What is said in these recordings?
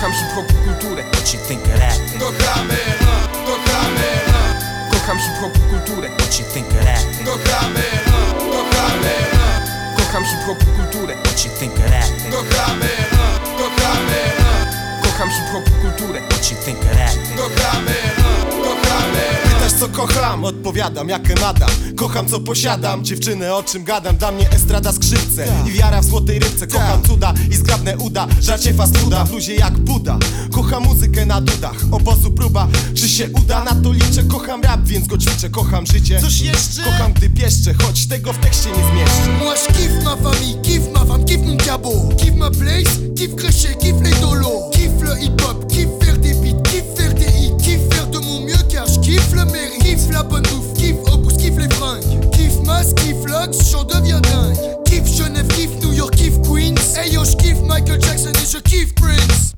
Kocham hip-hop kulturę, what you think of that? Kochamy, kochamy, Kocham hip-hop kulturę, what you think of that? kochamy, kochamy, Kocham hip-hop kulturę, what you think of that? kochamy, kochamy, Kocham hip-hop kulturę, what you think of that? kochamy, kochamy. Pytasz co kocham? Odpowiadam jak Emada. Kocham co posiadam, dziewczyny o czym gadam. Dla mnie estrada skrzypce i wiara w złotej rybce. Kocham cuda i zgrabne uda, żarcie fast fooda w luzie jak Buda. Kocham muzykę na dudach, obozu próba. Czy się uda? Na to liczę. Kocham rap, więc go ćwiczę. Kocham życie. Coś jeszcze? Kocham gdy pieszczę, choć tego w tekście nie zmieszczę. Moi je kiffe ma famille, kiffe ma femme, kiffe mon cabot, kiffe ma place, kiffe crécher, kiffe les dolos, kiffe le hip-hop, kiffe faire des beats, kiffe faire des hits, kiffe faire de mon mieux car je kiffe le mérite, kiffe la bonne bouffe, kiffe au boost, kiffe les fringues, kiffe Mas, kiffe Lux, j'en deviens dingue, kiffe Genève, kiffe New York, kiffe Queens, hey yo je kiffe Michael Jackson et je kiffe Prince.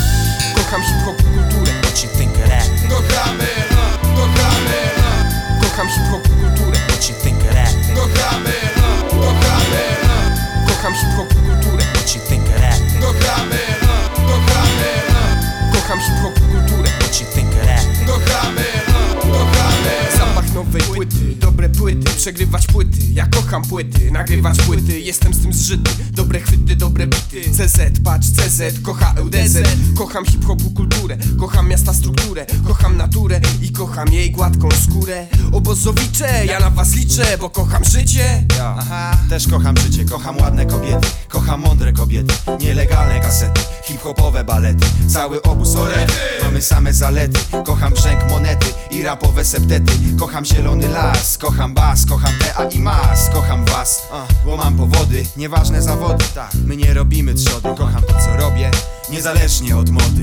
Kocham hip-hop kulturę, what you think of that? Kochamy, kochamy, Kocham hip-hop kulturę, what you think of that? kochamy, kochamy, Kocham hip-hop kulturę, what you think of that? kochamy, kochamy, Kocham hip-hop kulturę, what you think of that? kochamy, kochamy. Zapach nowej płyty, dobre płyty, przegrywać płyty. Ja kocham płyty, nagrywać płyty. Jestem z tym zżyty, dobre chwyty, dobre bity. CZ, patrz CZ, kocha LDZ. Kocham hip-hopu kulturę, kocham miasta strukturę. Kocham naturę i kocham jej gładką skórę. Obozowicze, ja na was liczę, bo kocham życie. Też kocham życie, kocham ładne kobiety, kocham mądre kobiety, nielegalne kasety, hip-hopowe balety, cały obóz orety, mamy same zalety. Kocham brzęk monety i rapowe septety, kocham zielony las, kocham bas, kocham tea i mas, kocham was, bo mam powody, nieważne zawody, my nie robimy trzody. Kocham to co robię, niezależnie od mody.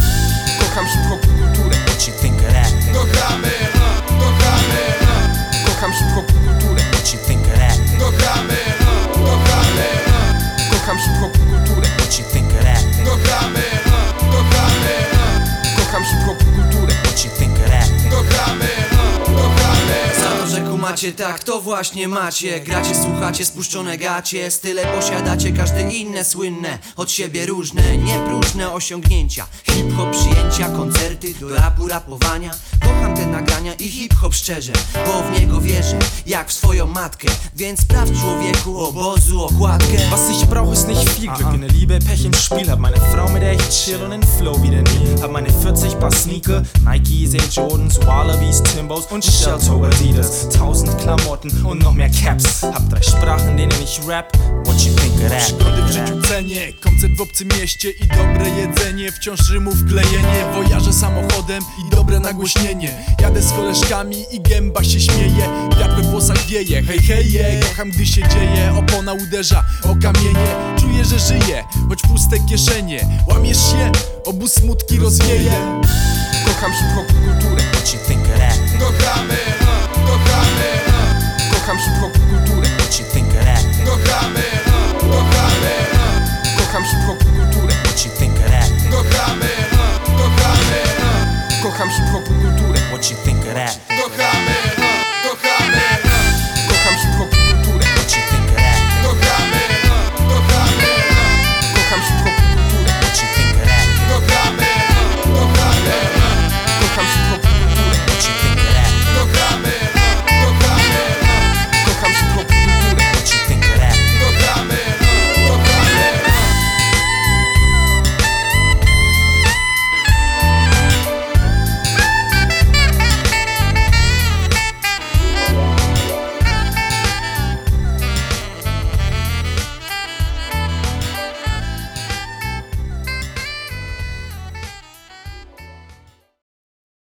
Kocham hip-hopu kulturę, what you think of that? Kochamy, kochamy, Kocham hip-hopu kulturę, what you think of that? kochamy, kochamy, Kocham hip-hopu kulturę, what you think of that? kochamy, kochamy, Kocham hip-hopu kulturę, what you think of that? kochamy, kochamy. Za to, że kumacie, tak to właśnie macie. Gracie, słuchacie, spuszczone gacie. Style posiadacie, każde inne słynne, od siebie różne, niepróżne osiągnięcia. Hip-hop przyjęcia, koncerty, do rapu rapowania. Kocham te nagrania i hip-hop szczerze, bo w niego wierzę, jak w swoją matkę. Więc sprawdź człowieku obozu okładkę. Was ich brauch ist nicht viel Glück in der Liebe, Pech im Spiel. Hab meine Frau, mit der ich chill und den Flow wieder nie. Hab meine 40 Paar Sneaker, Nikes, Air Jordans, Wallabies, Timbos und Shell-Toe Adidas. 1000 Klamotten und noch mehr Caps. Hab 3 Sprachen, in denen ich rap. What you think of that? Przygody w życiu cenię, koncert w obcym mieście i dobre jedzenie. Wciąż rymów klejenie, wojarzę samochodem i dobre nagłośnienie. Jadę z koleżkami i gęba się śmieje, wiatr we włosach wieje, hej hej je. Kocham gdy się dzieje, opona uderza o kamienie. Czuję, że żyję, choć puste kieszenie. Łamiesz się, obóz smutki rozwieje. Kocham hip-hopu kulturę, what you think of that? Kochamy, kochamy, Kocham hip-hopu kulturę, what you think of that? kochamy, kochamy, Kocham hip-hopu kulturę, what you think of that? kochamy, kochamy. Kocham hip-hopu kulturę, what you think of that?